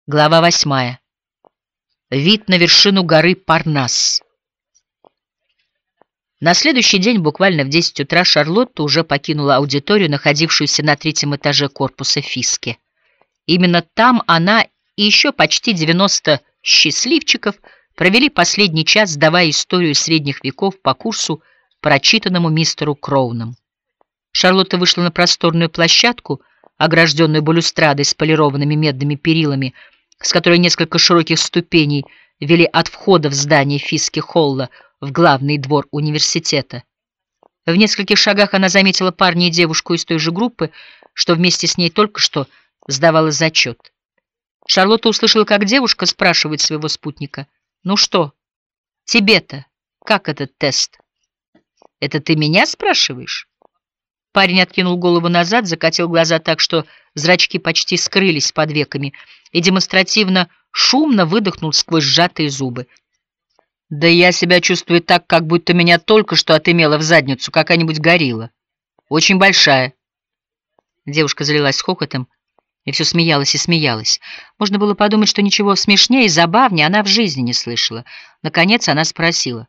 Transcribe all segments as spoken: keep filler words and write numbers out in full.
Глава восьмая. Вид на вершину горы Парнас. На следующий день, буквально в десять утра, Шарлотта уже покинула аудиторию, находившуюся на третьем этаже корпуса Фиске. Именно там она и еще почти девяносто счастливчиков провели последний час, сдавая историю средних веков по курсу, прочитанному мистеру Кроуном. Шарлотта вышла на просторную площадку, огражденную балюстрадой с полированными медными перилами, с которой несколько широких ступеней вели от входа в здание Фиски-холла в главный двор университета. В нескольких шагах она заметила парня и девушку из той же группы, что вместе с ней только что сдавала зачет. Шарлотта услышала, как девушка спрашивает своего спутника: «Ну что, тебе-то как этот тест?» «Это ты меня спрашиваешь?» Парень откинул голову назад, закатил глаза так, что зрачки почти скрылись под веками, и демонстративно шумно выдохнул сквозь сжатые зубы. «Да я себя чувствую так, как будто меня только что отымела в задницу какая-нибудь горилла. Очень большая». Девушка залилась хохотом и все смеялась и смеялась. Можно было подумать, что ничего смешнее и забавнее она в жизни не слышала. Наконец она спросила: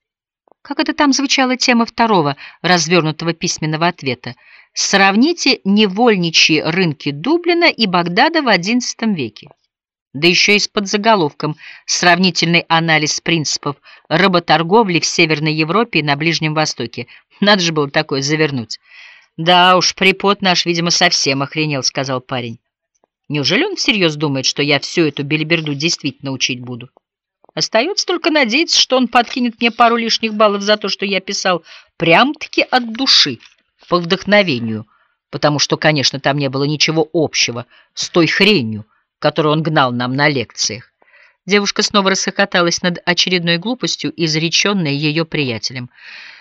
«Как это там звучала тема второго развернутого письменного ответа? Сравните невольничьи рынки Дублина и Багдада в одиннадцатом веке». Да еще и с подзаголовком «Сравнительный анализ принципов работорговли в Северной Европе и на Ближнем Востоке». Надо же было такое завернуть. «Да уж, препод наш, видимо, совсем охренел», — сказал парень. «Неужели он всерьез думает, что я всю эту белиберду действительно учить буду? Остается только надеяться, что он подкинет мне пару лишних баллов за то, что я писал прям-таки от души, по вдохновению, потому что, конечно, там не было ничего общего с той хренью, которую он гнал нам на лекциях». Девушка снова расхохоталась над очередной глупостью, изреченной ее приятелем.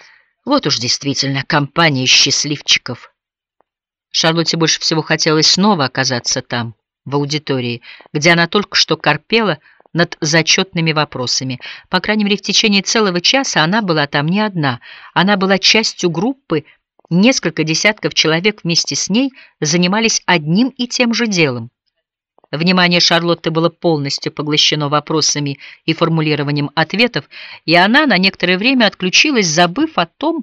Вот уж действительно компания счастливчиков. Шарлотте больше всего хотелось снова оказаться там, в аудитории, где она только что корпела над зачетными вопросами. По крайней мере, в течение целого часа она была там не одна. Она была частью группы, несколько десятков человек вместе с ней занимались одним и тем же делом. Внимание Шарлотты было полностью поглощено вопросами и формулированием ответов, и она на некоторое время отключилась, забыв о том,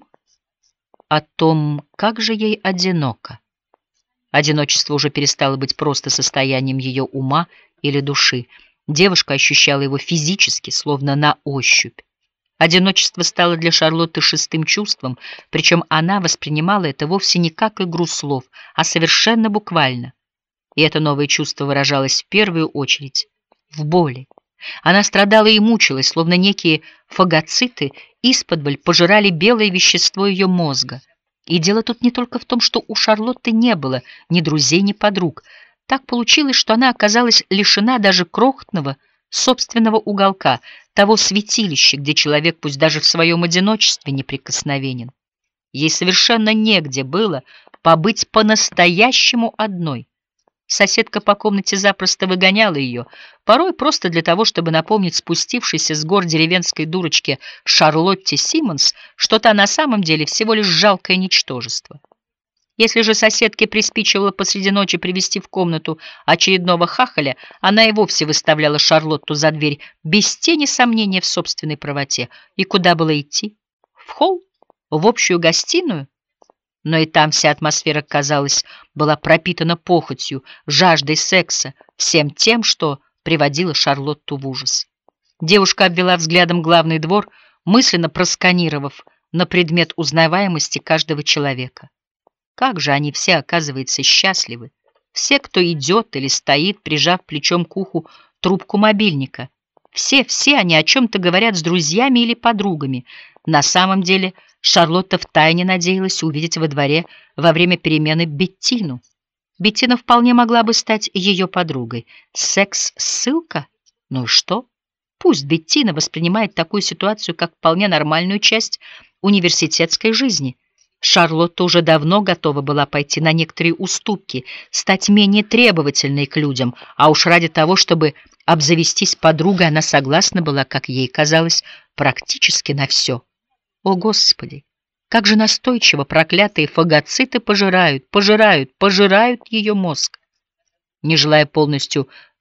о том, как же ей одиноко. Одиночество уже перестало быть просто состоянием ее ума или души. Девушка ощущала его физически, словно на ощупь. Одиночество стало для Шарлотты шестым чувством, причем она воспринимала это вовсе не как игру слов, а совершенно буквально. И это новое чувство выражалось в первую очередь в боли. Она страдала и мучилась, словно некие фагоциты исподволь пожирали белое вещество ее мозга. И дело тут не только в том, что у Шарлотты не было ни друзей, ни подруг. Так получилось, что она оказалась лишена даже крохотного собственного уголка, того святилища, где человек, пусть даже в своем одиночестве, неприкосновенен. Ей совершенно негде было побыть по-настоящему одной. Соседка по комнате запросто выгоняла ее, порой просто для того, чтобы напомнить спустившейся с гор деревенской дурочке Шарлотте Симмонс, что та на самом деле всего лишь жалкое ничтожество. Если же соседке приспичивало посреди ночи привести в комнату очередного хахаля, она и вовсе выставляла Шарлотту за дверь без тени сомнения в собственной правоте. И куда было идти? В холл? В общую гостиную? Но и там вся атмосфера, казалось, была пропитана похотью, жаждой секса, всем тем, что приводило Шарлотту в ужас. Девушка обвела взглядом главный двор, мысленно просканировав на предмет узнаваемости каждого человека. Как же они все, оказывается, счастливы. Все, кто идет или стоит, прижав плечом к уху трубку мобильника. Все, все они о чем-то говорят с друзьями или подругами. На самом деле Шарлотта втайне надеялась увидеть во дворе во время перемены Беттину. Беттина вполне могла бы стать ее подругой. Секс-ссылка? Ну и что? Пусть Беттина воспринимает такую ситуацию как вполне нормальную часть университетской жизни. Шарлотта уже давно готова была пойти на некоторые уступки, стать менее требовательной к людям, а уж ради того, чтобы обзавестись подругой, она согласна была, как ей казалось, практически на все. О, Господи! Как же настойчиво проклятые фагоциты пожирают, пожирают, пожирают ее мозг. Не желая полностью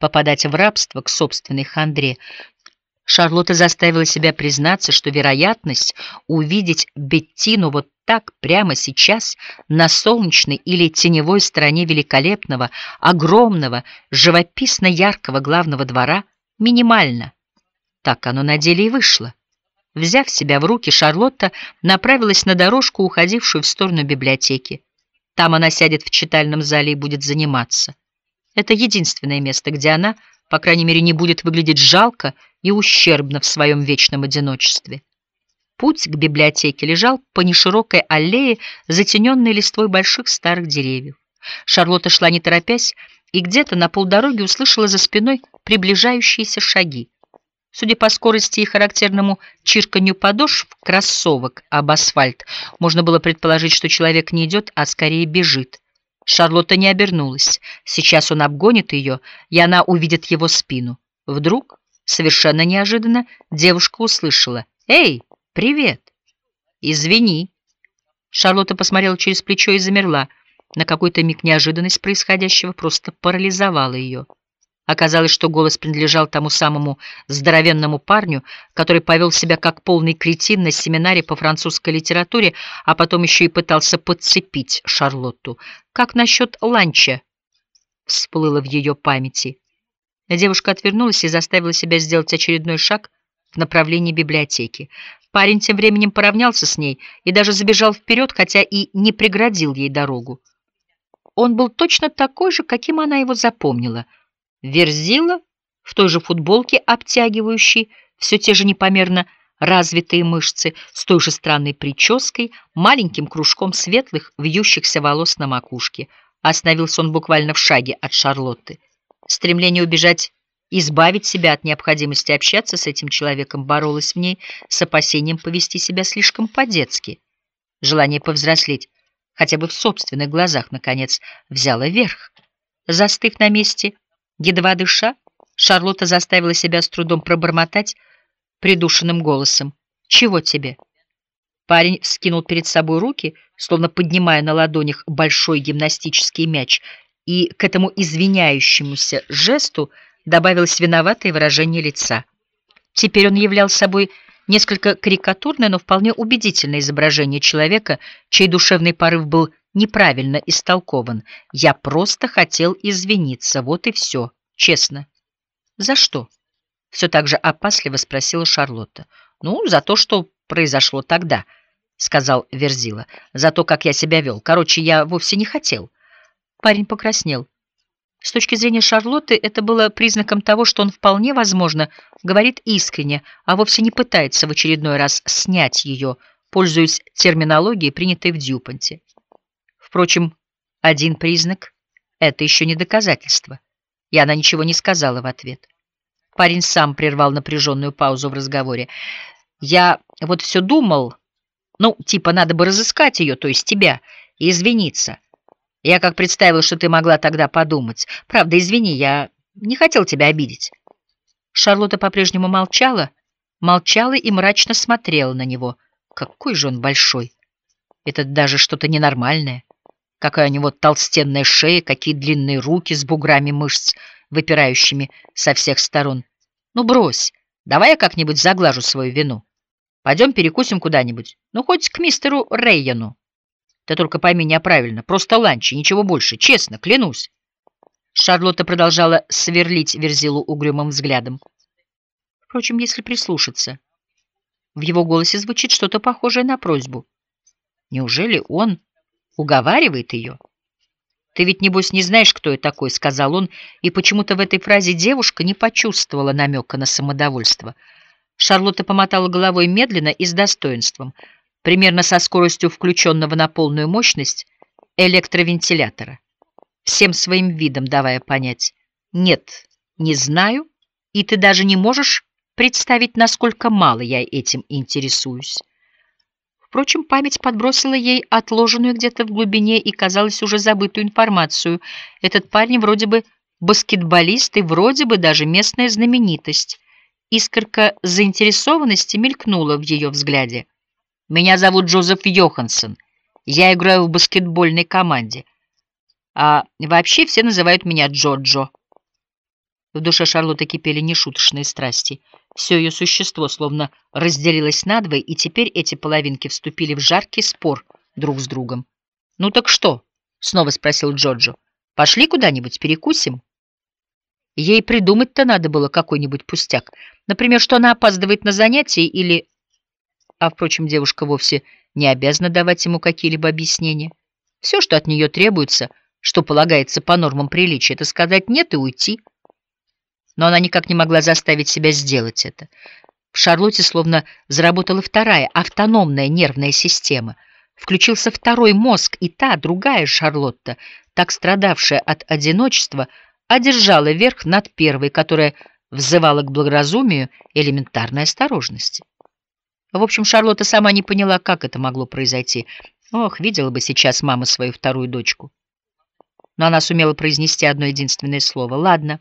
попадать в рабство к собственной хандре, Шарлотта заставила себя признаться, что вероятность увидеть Беттину вот так прямо сейчас на солнечной или теневой стороне великолепного, огромного, живописно яркого главного двора минимальна. Так оно на деле и вышло. Взяв себя в руки, Шарлотта направилась на дорожку, уходившую в сторону библиотеки. Там она сядет в читальном зале и будет заниматься. Это единственное место, где она, по крайней мере, не будет выглядеть жалко и ущербно в своем вечном одиночестве. Путь к библиотеке лежал по неширокой аллее, затененной листвой больших старых деревьев. Шарлотта шла не торопясь и где-то на полдороги услышала за спиной приближающиеся шаги. Судя по скорости и характерному чирканью подошв кроссовок об асфальт, можно было предположить, что человек не идет, а скорее бежит. Шарлотта не обернулась. Сейчас он обгонит ее, и она увидит его спину. Вдруг, совершенно неожиданно, девушка услышала: «Эй, привет!» «Извини». Шарлотта посмотрела через плечо и замерла. На какой-то миг неожиданность происходящего просто парализовала ее. Оказалось, что голос принадлежал тому самому здоровенному парню, который повел себя как полный кретин на семинаре по французской литературе, а потом еще и пытался подцепить Шарлотту. «Как насчет ланча?» — всплыло в ее памяти. Девушка отвернулась и заставила себя сделать очередной шаг в направлении библиотеки. Парень тем временем поравнялся с ней и даже забежал вперед, хотя и не преградил ей дорогу. Он был точно такой же, каким она его запомнила. Верзила в той же футболке, обтягивающей все те же непомерно развитые мышцы, с той же странной прической, маленьким кружком светлых вьющихся волос на макушке. Остановился он буквально в шаге от Шарлотты. Стремление убежать, избавить себя от необходимости общаться с этим человеком боролось в ней с опасением повести себя слишком по-детски. Желание повзрослеть, хотя бы в собственных глазах, наконец, взяло верх. Застыв на месте, едва дыша, Шарлотта заставила себя с трудом пробормотать придушенным голосом: «Чего тебе?» Парень вскинул перед собой руки, словно поднимая на ладонях большой гимнастический мяч, и к этому извиняющемуся жесту добавилось виноватое выражение лица. Теперь он являл собой несколько карикатурное, но вполне убедительное изображение человека, чей душевный порыв был неправильно истолкован. «Я просто хотел извиниться, вот и все, честно». «За что?» — все так же опасливо спросила Шарлотта. «Ну, за то, что произошло тогда», — сказал Верзила. «За то, как я себя вел. Короче, я вовсе не хотел». Парень покраснел. С точки зрения Шарлотты это было признаком того, что он вполне возможно говорит искренне, а вовсе не пытается в очередной раз снять ее, пользуясь терминологией, принятой в Дьюпонте. Впрочем, один признак — это еще не доказательство, и она ничего не сказала в ответ. Парень сам прервал напряженную паузу в разговоре. «Я вот все думал, ну, типа, надо бы разыскать ее, то есть тебя, и извиниться. Я как представил, что ты могла тогда подумать. Правда, извини, я не хотел тебя обидеть». Шарлотта по-прежнему молчала, молчала и мрачно смотрела на него. Какой же он большой! Это даже что-то ненормальное. Какая у него толстенная шея, какие длинные руки с буграми мышц, выпирающими со всех сторон. Ну, брось, давай я как-нибудь заглажу свою вину. Пойдем перекусим куда-нибудь, ну, хоть к мистеру Рейяну. Ты только пойми меня правильно, просто ланч и ничего больше, честно, клянусь. Шарлотта продолжала сверлить Верзилу угрюмым взглядом. Впрочем, если прислушаться, в его голосе звучит что-то похожее на просьбу. Неужели он уговаривает ее? «Ты ведь, небось, не знаешь, кто я такой», — сказал он, и почему-то в этой фразе девушка не почувствовала намека на самодовольство. Шарлотта помотала головой медленно и с достоинством, примерно со скоростью включенного на полную мощность электровентилятора, всем своим видом давая понять: «Нет, не знаю, и ты даже не можешь представить, насколько мало я этим интересуюсь». Впрочем, память подбросила ей отложенную где-то в глубине и, казалось, уже забытую информацию. Этот парень вроде бы баскетболист и вроде бы даже местная знаменитость. Искорка заинтересованности мелькнула в ее взгляде. «Меня зовут Джозеф Йоханссон. Я играю в баскетбольной команде. А вообще все называют меня Джо-Джо». В душе Шарлотты кипели нешуточные страсти. Все ее существо словно разделилось надвое, и теперь эти половинки вступили в жаркий спор друг с другом. «Ну так что?» — снова спросил Джорджо. «Пошли куда-нибудь перекусим?» Ей придумать-то надо было какой-нибудь пустяк. Например, что она опаздывает на занятия или... А, впрочем, девушка вовсе не обязана давать ему какие-либо объяснения. Все, что от нее требуется, что полагается по нормам приличия, это сказать «нет» и уйти. Но она никак не могла заставить себя сделать это. В Шарлотте словно заработала вторая, автономная нервная система. Включился второй мозг, и та, другая Шарлотта, так страдавшая от одиночества, одержала верх над первой, которая взывала к благоразумию и элементарной осторожности. В общем, Шарлотта сама не поняла, как это могло произойти. Ох, видела бы сейчас мама свою вторую дочку. Но она сумела произнести одно единственное слово. «Ладно».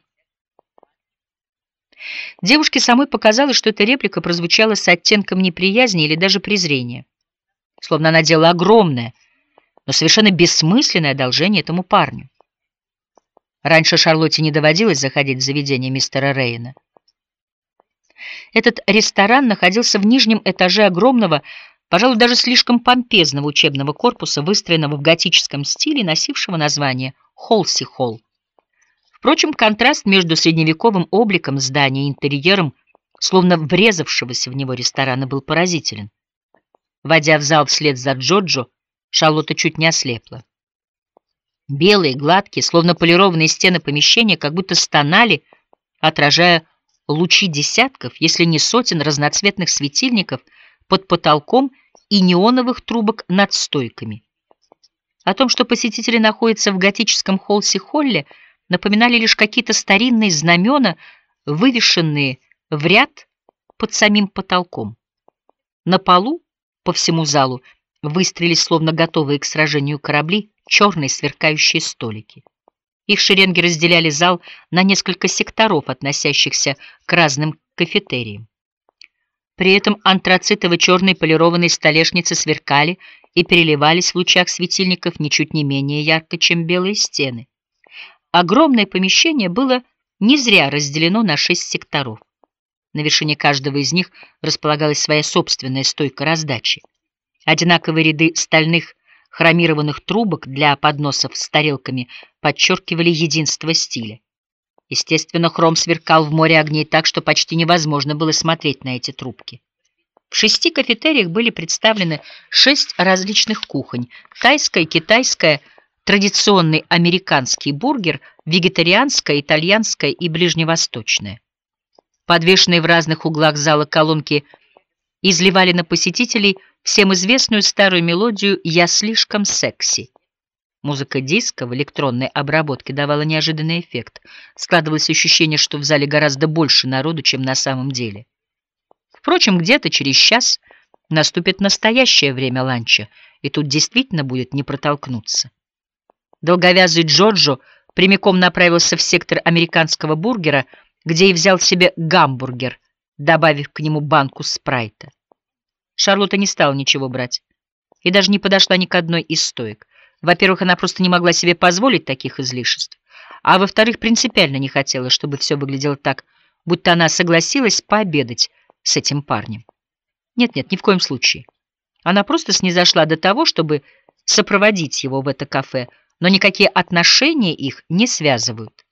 Девушке самой показалось, что эта реплика прозвучала с оттенком неприязни или даже презрения. Словно она делала огромное, но совершенно бессмысленное одолжение этому парню. Раньше Шарлотте не доводилось заходить в заведение мистера Рейна. Этот ресторан находился в нижнем этаже огромного, пожалуй, даже слишком помпезного учебного корпуса, выстроенного в готическом стиле, носившего название Холси-холл. Впрочем, контраст между средневековым обликом здания и интерьером, словно врезавшегося в него ресторана, был поразителен. Войдя в зал вслед за Джоджо, Шарлотта чуть не ослепла. Белые, гладкие, словно полированные стены помещения как будто стонали, отражая лучи десятков, если не сотен разноцветных светильников под потолком и неоновых трубок над стойками. О том, что посетители находятся в готическом Холси-холле, напоминали лишь какие-то старинные знамена, вывешенные в ряд под самим потолком. На полу, по всему залу, выстроились, словно готовые к сражению корабли, черные сверкающие столики. Их шеренги разделяли зал на несколько секторов, относящихся к разным кафетериям. При этом антрацитово-черные полированные столешницы сверкали и переливались в лучах светильников ничуть не менее ярко, чем белые стены. Огромное помещение было не зря разделено на шесть секторов. На вершине каждого из них располагалась своя собственная стойка раздачи. Одинаковые ряды стальных хромированных трубок для подносов с тарелками подчеркивали единство стиля. Естественно, хром сверкал в море огней так, что почти невозможно было смотреть на эти трубки. В шести кафетериях были представлены шесть различных кухонь: тайская, китайская, традиционный американский бургер, вегетарианская, итальянская и ближневосточная. Подвешенные в разных углах зала колонки изливали на посетителей всем известную старую мелодию «Я слишком секси». Музыка диска в электронной обработке давала неожиданный эффект. Складывалось ощущение, что в зале гораздо больше народу, чем на самом деле. Впрочем, где-то через час наступит настоящее время ланча, и тут действительно будет не протолкнуться. Долговязый Джорджо прямиком направился в сектор американского бургера, где и взял себе гамбургер, добавив к нему банку спрайта. Шарлотта не стала ничего брать и даже не подошла ни к одной из стоек. Во-первых, она просто не могла себе позволить таких излишеств, а во-вторых, принципиально не хотела, чтобы все выглядело так, будто она согласилась пообедать с этим парнем. Нет-нет, ни в коем случае. Она просто снизошла до того, чтобы сопроводить его в это кафе, но никакие отношения их не связывают.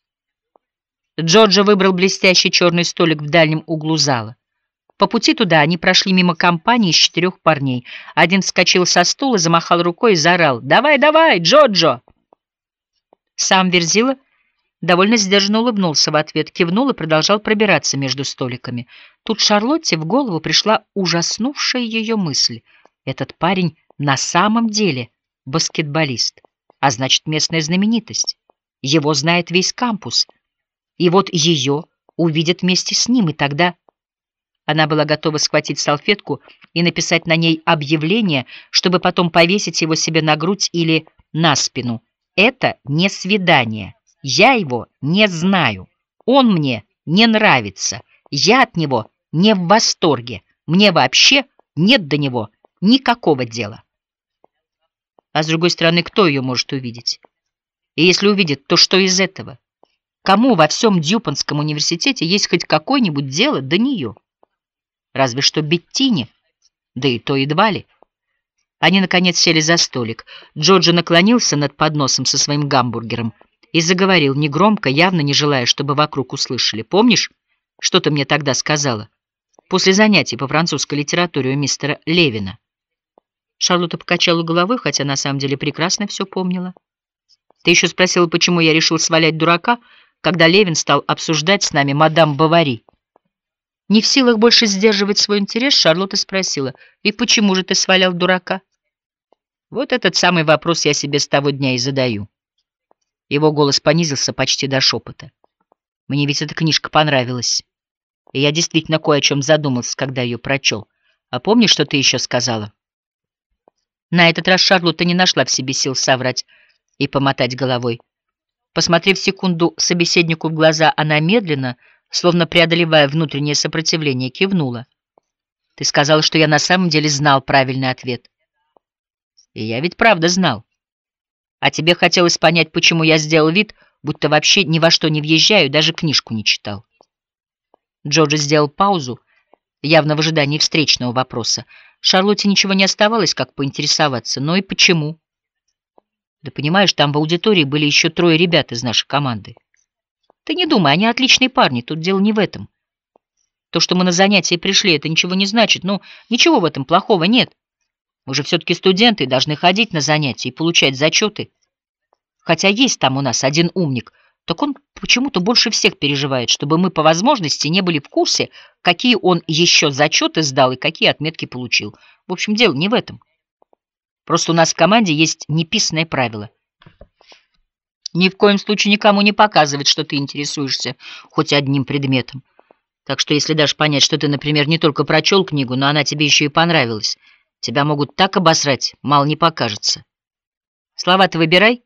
Джорджо выбрал блестящий черный столик в дальнем углу зала. По пути туда они прошли мимо компании из четырех парней. Один вскочил со стула, замахал рукой и заорал: «Давай, давай, Джорджо!» Сам Верзила довольно сдержанно улыбнулся в ответ, кивнул и продолжал пробираться между столиками. Тут Шарлотте в голову пришла ужаснувшая ее мысль. Этот парень на самом деле баскетболист, а значит, местная знаменитость. Его знает весь кампус. И вот ее увидят вместе с ним, и тогда... Она была готова схватить салфетку и написать на ней объявление, чтобы потом повесить его себе на грудь или на спину. Это не свидание. Я его не знаю. Он мне не нравится. Я от него не в восторге. Мне вообще нет до него никакого дела. А с другой стороны, кто ее может увидеть? И если увидит, то что из этого? Кому во всем Дьюпонском университете есть хоть какое-нибудь дело до нее? Разве что Беттине, да и то едва ли. Они, наконец, сели за столик. Джорджи наклонился над подносом со своим гамбургером и заговорил негромко, явно не желая, чтобы вокруг услышали. «Помнишь, что ты мне тогда сказала? После занятий по французской литературе у мистера Левина?» Шарлотта покачала головой, хотя на самом деле прекрасно все помнила. «Ты еще спросила, почему я решил свалять дурака, когда Левин стал обсуждать с нами мадам Бовари?» Не в силах больше сдерживать свой интерес, Шарлотта спросила: «И почему же ты свалял дурака?» «Вот этот самый вопрос я себе с того дня и задаю». Его голос понизился почти до шепота. «Мне ведь эта книжка понравилась, и я действительно кое о чем задумался, когда ее прочел. А помнишь, что ты еще сказала?» На этот раз Шарлотта не нашла в себе сил соврать и помотать головой. Посмотрев секунду собеседнику в глаза, она медленно, словно преодолевая внутреннее сопротивление, кивнула. «Ты сказала, что я на самом деле знал правильный ответ». «И я ведь правда знал. А тебе хотелось понять, почему я сделал вид, будто вообще ни во что не въезжаю, даже книжку не читал». Джорджи сделал паузу, явно в ожидании встречного вопроса. Шарлотте ничего не оставалось, как поинтересоваться. «Ну и почему?» «Да понимаешь, там в аудитории были еще трое ребят из нашей команды. Ты не думай, они отличные парни, тут дело не в этом. То, что мы на занятия пришли, это ничего не значит. Ну, ничего в этом плохого нет. Мы же все-таки студенты и должны ходить на занятия и получать зачеты. Хотя есть там у нас один умник, так он почему-то больше всех переживает, чтобы мы по возможности не были в курсе, какие он еще зачеты сдал и какие отметки получил. В общем, дело не в этом. Просто у нас в команде есть неписанное правило. Ни в коем случае никому не показывать, что ты интересуешься хоть одним предметом. Так что если дашь понять, что ты, например, не только прочел книгу, но она тебе еще и понравилась, тебя могут так обосрать, мало не покажется. Слова ты выбирай,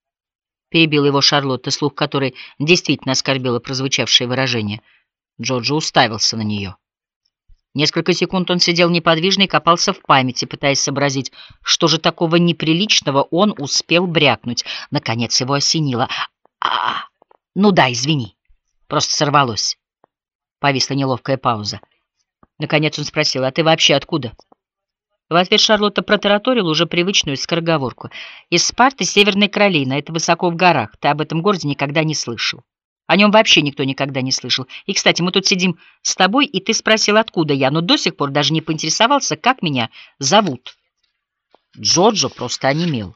— перебила его Шарлотта, слух которой действительно оскорбило прозвучавшее выражение. Джорджи уставился на нее. Несколько секунд он сидел неподвижно и копался в памяти, пытаясь сообразить, что же такого неприличного он успел брякнуть. Наконец его осенило. «А, ну да, извини, просто сорвалось». Повисла неловкая пауза. Наконец он спросил: «А ты вообще откуда?» В ответ Шарлотта протараторила уже привычную скороговорку. «Из Спарты, Северной Каролины, это высоко в горах. Ты об этом городе никогда не слышал. О нем вообще никто никогда не слышал. И, кстати, мы тут сидим с тобой, и ты спросил, откуда я, но до сих пор даже не поинтересовался, как меня зовут». Джорджо просто онемел.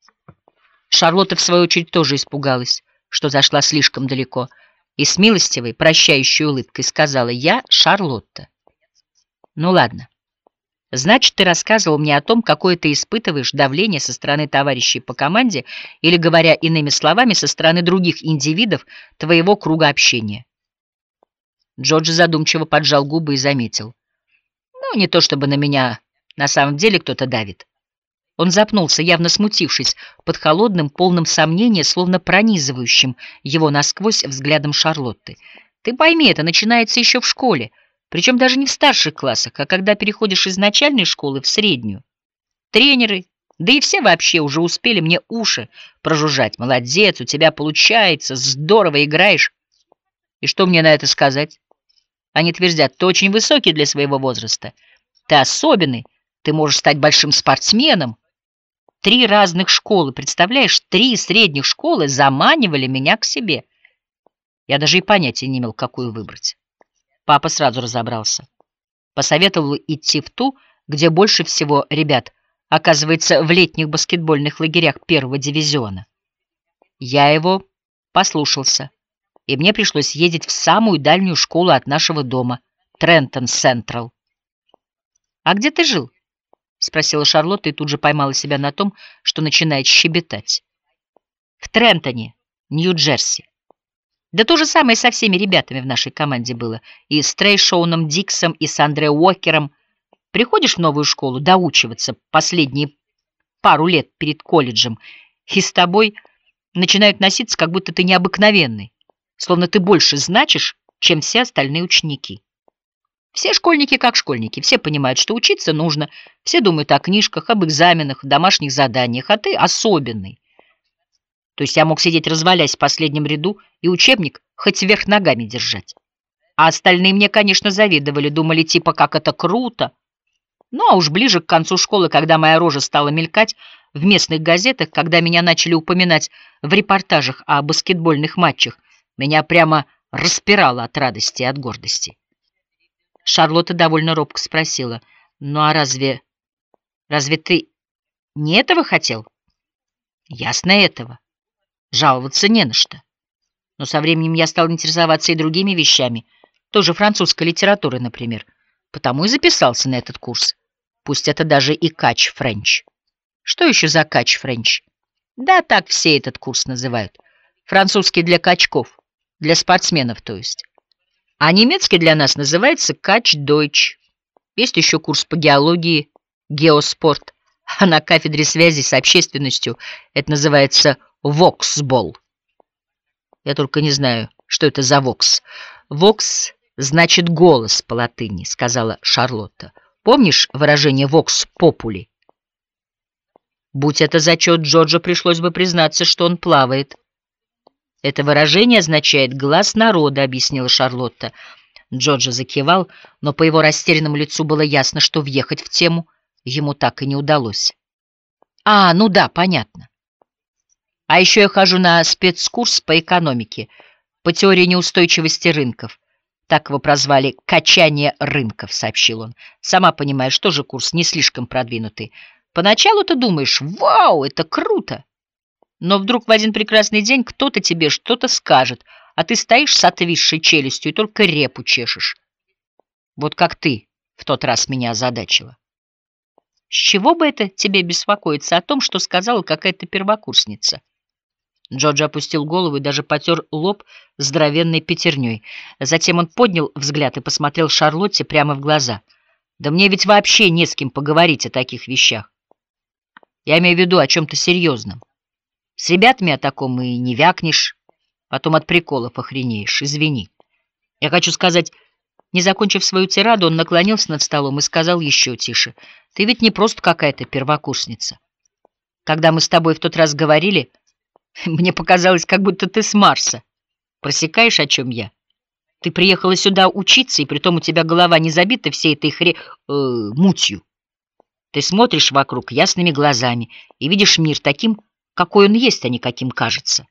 Шарлотта, в свою очередь, тоже испугалась, что зашла слишком далеко, и с милостивой, прощающей улыбкой сказала: «Я Шарлотта». «Ну ладно. Значит, ты рассказывал мне о том, какое ты испытываешь давление со стороны товарищей по команде или, говоря иными словами, со стороны других индивидов твоего круга общения». Джорджи задумчиво поджал губы и заметил: «Ну, не то чтобы на меня на самом деле кто-то давит». Он запнулся, явно смутившись, под холодным, полным сомнения, словно пронизывающим его насквозь взглядом Шарлотты. «Ты пойми, это начинается еще в школе. Причем даже не в старших классах, а когда переходишь из начальной школы в среднюю. Тренеры, да и все вообще уже успели мне уши прожужжать. Молодец, у тебя получается, здорово играешь. И что мне на это сказать? Они твердят: ты очень высокий для своего возраста. Ты особенный, ты можешь стать большим спортсменом. Три разных школы, представляешь, три средних школы заманивали меня к себе. Я даже и понятия не имел, какую выбрать. Папа сразу разобрался. Посоветовал идти в ту, где больше всего ребят, оказывается, в летних баскетбольных лагерях первого дивизиона. Я его послушался, и мне пришлось ездить в самую дальнюю школу от нашего дома, Трентон Централ. «А где ты жил?» — спросила Шарлотта и тут же поймала себя на том, что начинает щебетать. «В Трентоне, Нью-Джерси. Да то же самое со всеми ребятами в нашей команде было. И с Трейшоуном Диксом, и с Андре Уокером. Приходишь в новую школу доучиваться последние пару лет перед колледжем, и с тобой начинают носиться, как будто ты необыкновенный, словно ты больше значишь, чем все остальные ученики. Все школьники как школьники, все понимают, что учиться нужно, все думают о книжках, об экзаменах, домашних заданиях, а ты особенный. То есть я мог сидеть развалясь в последнем ряду и учебник хоть вверх ногами держать. А остальные мне, конечно, завидовали, думали типа, как это круто. Ну, а уж ближе к концу школы, когда моя рожа стала мелькать в местных газетах, когда меня начали упоминать в репортажах о баскетбольных матчах, меня прямо распирало от радости и от гордости. Шарлотта довольно робко спросила: «Ну а разве... разве ты не этого хотел?» «Ясно этого. Жаловаться не на что. Но со временем я стал интересоваться и другими вещами, тоже французской литературой, например, потому и записался на этот курс. Пусть это даже и кач-френч». «Что еще за кач-френч?» «Да, так все этот курс называют. Французский для качков, для спортсменов, то есть. А немецкий для нас называется кач-дойч. Есть еще курс по геологии, геоспорт, а на кафедре связи с общественностью это называется воксбол. Я только не знаю, что это за вокс. Вокс значит голос по латыни, сказала Шарлотта. Помнишь выражение вокс попули? Будь это зачет, Джорджу пришлось бы признаться, что он плавает. Это выражение означает «глаз народа», объяснила Шарлотта. Джорджо закивал, но по его растерянному лицу было ясно, что въехать в тему ему так и не удалось. «А, ну да, понятно. А еще я хожу на спецкурс по экономике, по теории неустойчивости рынков. Так его прозвали «качание рынков», — сообщил он. «Сама понимаешь, тоже курс не слишком продвинутый. Поначалу ты думаешь: вау, это круто! Но вдруг в один прекрасный день кто-то тебе что-то скажет, а ты стоишь с отвисшей челюстью и только репу чешешь. Вот как ты в тот раз меня озадачила. С чего бы это тебе беспокоиться о том, что сказала какая-то первокурсница?» Джордж опустил голову и даже потер лоб здоровенной пятерней. Затем он поднял взгляд и посмотрел Шарлотте прямо в глаза. «Да мне ведь вообще не с кем поговорить о таких вещах. Я имею в виду о чем-то серьезном. С ребятами о таком и не вякнешь, потом от приколов охренеешь, извини. Я хочу сказать...» Не закончив свою тираду, он наклонился над столом и сказал еще тише: «Ты ведь не просто какая-то первокурсница. Когда мы с тобой в тот раз говорили, мне показалось, как будто ты с Марса. Просекаешь, о чем я? Ты приехала сюда учиться, и притом у тебя голова не забита всей этой хре... Э, мутью. Ты смотришь вокруг ясными глазами и видишь мир таким, какой он есть, а не каким кажется.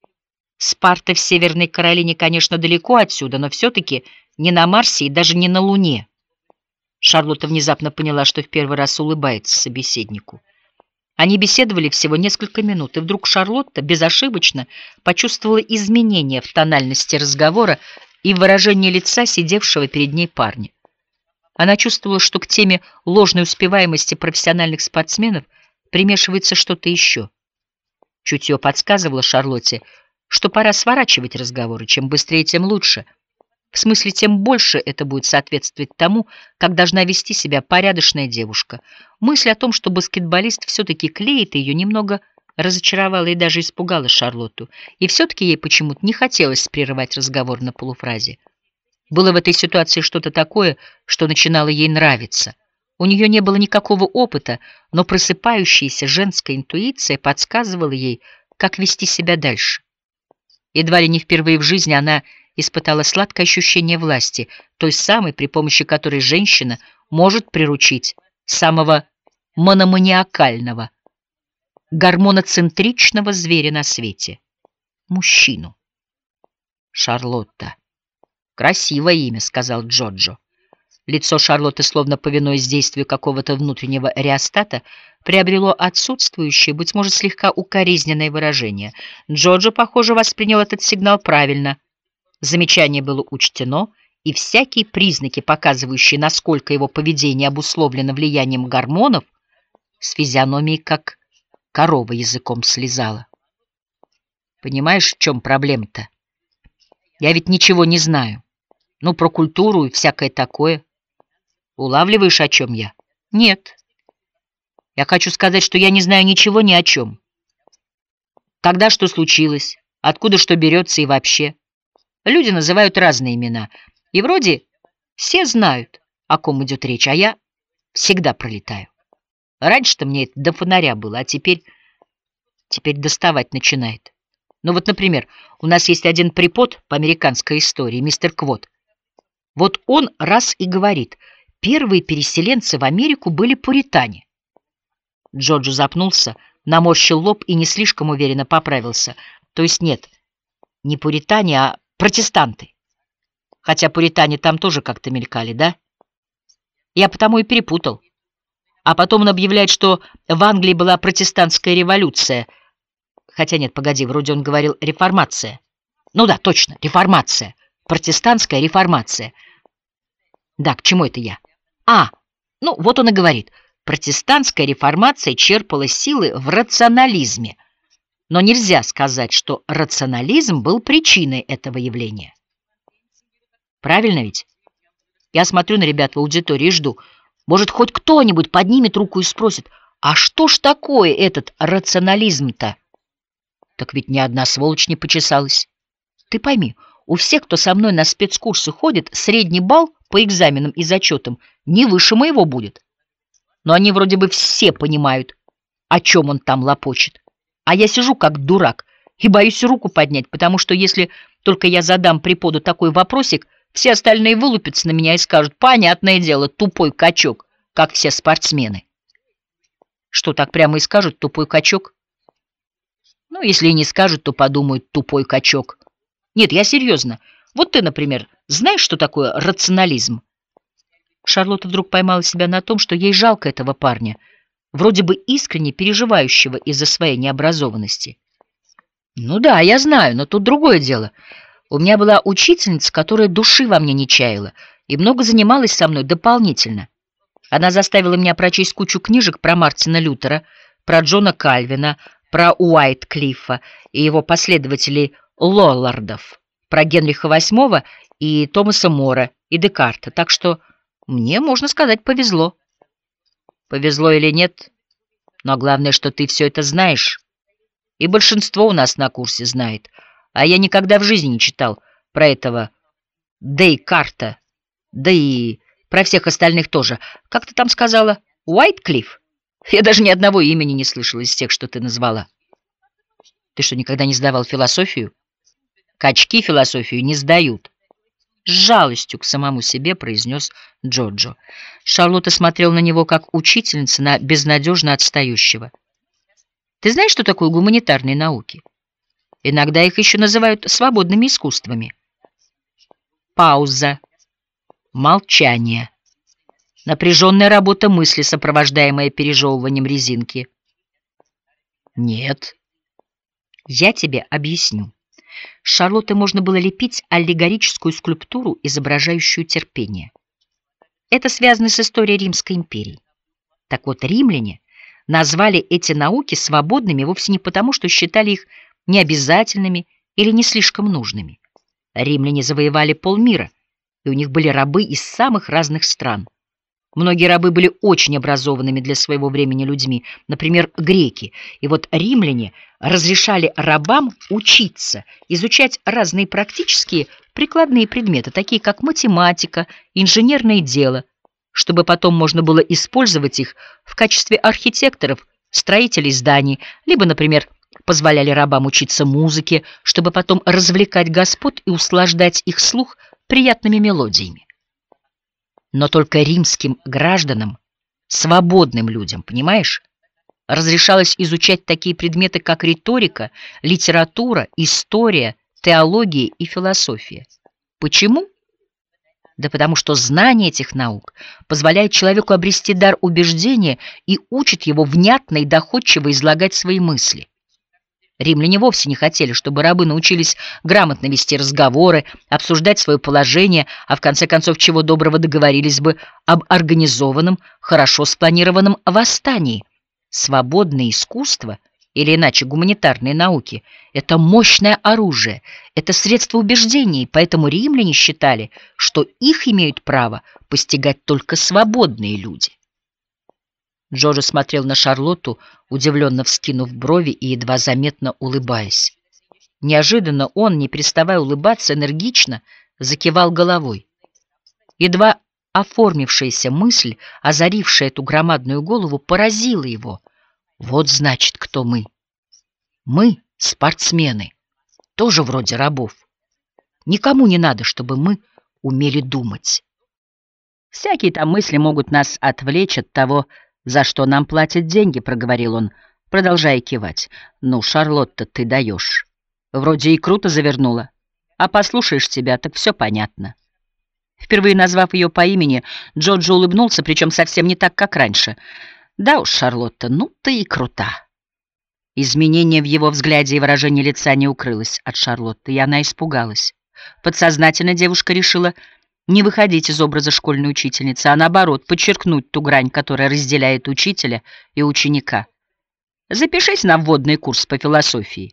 Спарта в Северной Каролине, конечно, далеко отсюда, но все-таки не на Марсе и даже не на Луне». Шарлотта внезапно поняла, что в первый раз улыбается собеседнику. Они беседовали всего несколько минут, и вдруг Шарлотта безошибочно почувствовала изменения в тональности разговора и в выражении лица сидевшего перед ней парня. Она чувствовала, что к теме ложной успеваемости профессиональных спортсменов примешивается что-то еще. Чутье подсказывало Шарлотте, что пора сворачивать разговоры, чем быстрее, тем лучше. В смысле, тем больше это будет соответствовать тому, как должна вести себя порядочная девушка. Мысль о том, что баскетболист все-таки клеит, ее немного разочаровала и даже испугала Шарлотту. И все-таки ей почему-то не хотелось прерывать разговор на полуфразе. Было в этой ситуации что-то такое, что начинало ей нравиться. У нее не было никакого опыта, но просыпающаяся женская интуиция подсказывала ей, как вести себя дальше. Едва ли не впервые в жизни она испытала сладкое ощущение власти, той самой, при помощи которой женщина может приручить самого мономаниакального, гормоноцентричного зверя на свете — мужчину. Шарлотта. «Красивое имя», — сказал Джорджо. Лицо Шарлотты, словно повинуясь действию какого-то внутреннего реостата, приобрело отсутствующее, быть может, слегка укоризненное выражение. Джорджо, похоже, воспринял этот сигнал правильно. Замечание было учтено, и всякие признаки, показывающие, насколько его поведение обусловлено влиянием гормонов, с физиономией как корова языком слезала. «Понимаешь, в чем проблема-то? Я ведь ничего не знаю. Ну, про культуру и всякое такое. Улавливаешь, о чем я?» «Нет. Я хочу сказать, что я не знаю ничего ни о чем. Когда что случилось, откуда что берется и вообще. Люди называют разные имена, и вроде все знают, о ком идет речь, а я всегда пролетаю. Раньше-то мне это до фонаря было, а теперь, теперь доставать начинает. Ну вот, например, у нас есть один препод по американской истории, мистер Квот. Вот он раз и говорит: первые переселенцы в Америку были пуритане. Джорджо запнулся, наморщил лоб и не слишком уверенно поправился. То есть нет, не пуритане, а протестанты. Хотя пуритане там тоже как-то мелькали, да? Я потому и перепутал. А потом он объявляет, что в Англии была протестантская революция. Хотя нет, погоди, вроде он говорил реформация. Ну да, точно, реформация. Протестантская реформация. Да, к чему это я? А, ну вот он и говорит. Протестантская реформация черпала силы в рационализме. Но нельзя сказать, что рационализм был причиной этого явления. Правильно ведь? Я смотрю на ребят в аудитории и жду. Может, хоть кто-нибудь поднимет руку и спросит: а что ж такое этот рационализм-то? Так ведь ни одна сволочь не почесалась. Ты пойми, у всех, кто со мной на спецкурсы ходит, средний балл по экзаменам и зачетам не выше моего будет. Но они вроде бы все понимают, о чем он там лопочет. А я сижу как дурак и боюсь руку поднять, потому что если только я задам преподу такой вопросик, все остальные вылупятся на меня и скажут: понятное дело, тупой качок, как все спортсмены. Что, так прямо и скажут: тупой качок? Ну, если и не скажут, то подумают: тупой качок. Нет, я серьезно. Вот ты, например, знаешь, что такое рационализм? Шарлотта вдруг поймала себя на том, что ей жалко этого парня, вроде бы искренне переживающего из-за своей необразованности. Ну да, я знаю, но тут другое дело. У меня была учительница, которая души во мне не чаяла и много занималась со мной дополнительно. Она заставила меня прочесть кучу книжек про Мартина Лютера, про Джона Кальвина, про Уайтклиффа и его последователей Лоллардов, про Генриха восьмого и Томаса Мора и Декарта, так что мне, можно сказать, повезло. Повезло или нет, но главное, что ты все это знаешь, и большинство у нас на курсе знает, а я никогда в жизни не читал про этого Декарта, да и про всех остальных тоже. Как ты там сказала? Уайтклифф? Я даже ни одного имени не слышал из тех, что ты назвала. Ты что, никогда не сдавал философию? Качки философию не сдают. С жалостью к самому себе произнес Джорджо. Шарлотта смотрела на него как учительница на безнадежно отстающего. Ты знаешь, что такое гуманитарные науки? Иногда их еще называют свободными искусствами. Пауза. Молчание. Напряженная работа мысли, сопровождаемая пережевыванием резинки. Нет. Я тебе объясню. С Шарлоттой можно было лепить аллегорическую скульптуру, изображающую терпение. Это связано с историей Римской империи. Так вот, римляне назвали эти науки свободными вовсе не потому, что считали их необязательными или не слишком нужными. Римляне завоевали полмира, и у них были рабы из самых разных стран. Многие рабы были очень образованными для своего времени людьми, например, греки. И вот римляне разрешали рабам учиться, изучать разные практические прикладные предметы, такие как математика, инженерное дело, чтобы потом можно было использовать их в качестве архитекторов, строителей зданий, либо, например, позволяли рабам учиться музыке, чтобы потом развлекать господ и услаждать их слух приятными мелодиями. Но только римским гражданам, свободным людям, понимаешь, разрешалось изучать такие предметы, как риторика, литература, история, теология и философия. Почему? Да потому что знание этих наук позволяет человеку обрести дар убеждения и учит его внятно и доходчиво излагать свои мысли. Римляне вовсе не хотели, чтобы рабы научились грамотно вести разговоры, обсуждать свое положение, а в конце концов чего доброго договорились бы об организованном, хорошо спланированном восстании. Свободное искусство, или иначе гуманитарные науки, это мощное оружие, это средство убеждения, и поэтому римляне считали, что их имеют право постигать только свободные люди. Джорджо смотрел на Шарлотту, удивленно вскинув брови и едва заметно улыбаясь. Неожиданно он, не переставая улыбаться, энергично закивал головой. Едва оформившаяся мысль, озарившая эту громадную голову, поразила его. Вот значит, кто мы. Мы спортсмены. тоже вроде рабов. Никому не надо, чтобы мы умели думать. Всякие там мысли могут нас отвлечь от того, за что нам платят деньги, проговорил он, продолжая кивать. Ну, Шарлотта, ты даешь. Вроде и круто завернула. А послушаешь тебя, так все понятно. Впервые назвав ее по имени, Джорджо улыбнулся, причем совсем не так, как раньше. Да уж, Шарлотта, ну ты и крута. Изменение в его взгляде и выражении лица не укрылось от Шарлотты, и она испугалась. Подсознательно девушка решила не выходить из образа школьной учительницы, а наоборот, подчеркнуть ту грань, которая разделяет учителя и ученика. Запишись на вводный курс по философии.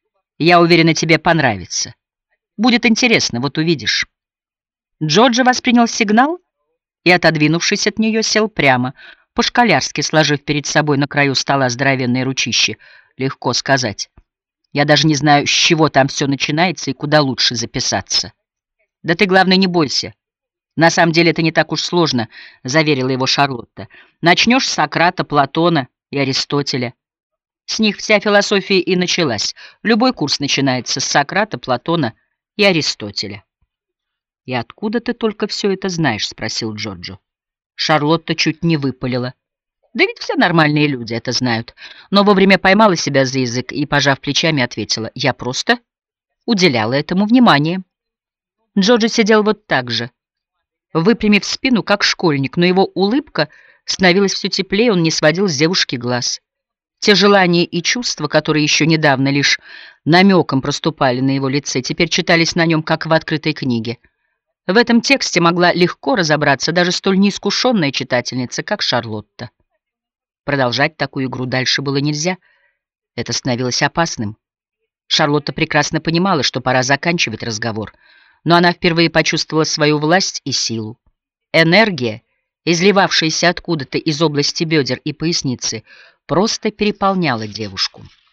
Я уверена, тебе понравится. Будет интересно, вот увидишь. Джорджо воспринял сигнал и, отодвинувшись от нее, сел прямо, по-школярски сложив перед собой на краю стола здоровенные ручищи. Легко сказать. Я даже не знаю, с чего там все начинается и куда лучше записаться. Да ты, главное, не бойся. На самом деле это не так уж сложно, заверила его Шарлотта. Начнешь с Сократа, Платона и Аристотеля. С них вся философия и началась. Любой курс начинается с Сократа, Платона и Аристотеля. «И откуда ты только все это знаешь?» — спросил Джорджо. Шарлотта чуть не выпалила. «Да ведь все нормальные люди это знают». Но вовремя поймала себя за язык и, пожав плечами, ответила: «Я просто уделяла этому внимание». Джорджо сидел вот так же, выпрямив спину, как школьник, но его улыбка становилась все теплее, он не сводил с девушки глаз. Те желания и чувства, которые еще недавно лишь намеком проступали на его лице, теперь читались на нем, как в открытой книге. В этом тексте могла легко разобраться даже столь неискушенная читательница, как Шарлотта. Продолжать такую игру дальше было нельзя. Это становилось опасным. Шарлотта прекрасно понимала, что пора заканчивать разговор, но она впервые почувствовала свою власть и силу. Энергия, изливавшаяся откуда-то из области бедер и поясницы, просто переполняла девушку.